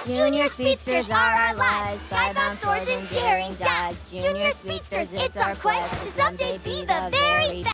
Junior Speedsters are our lives, skybound swords and daring dives. Junior Speedsters, it's our quest to someday be the very best.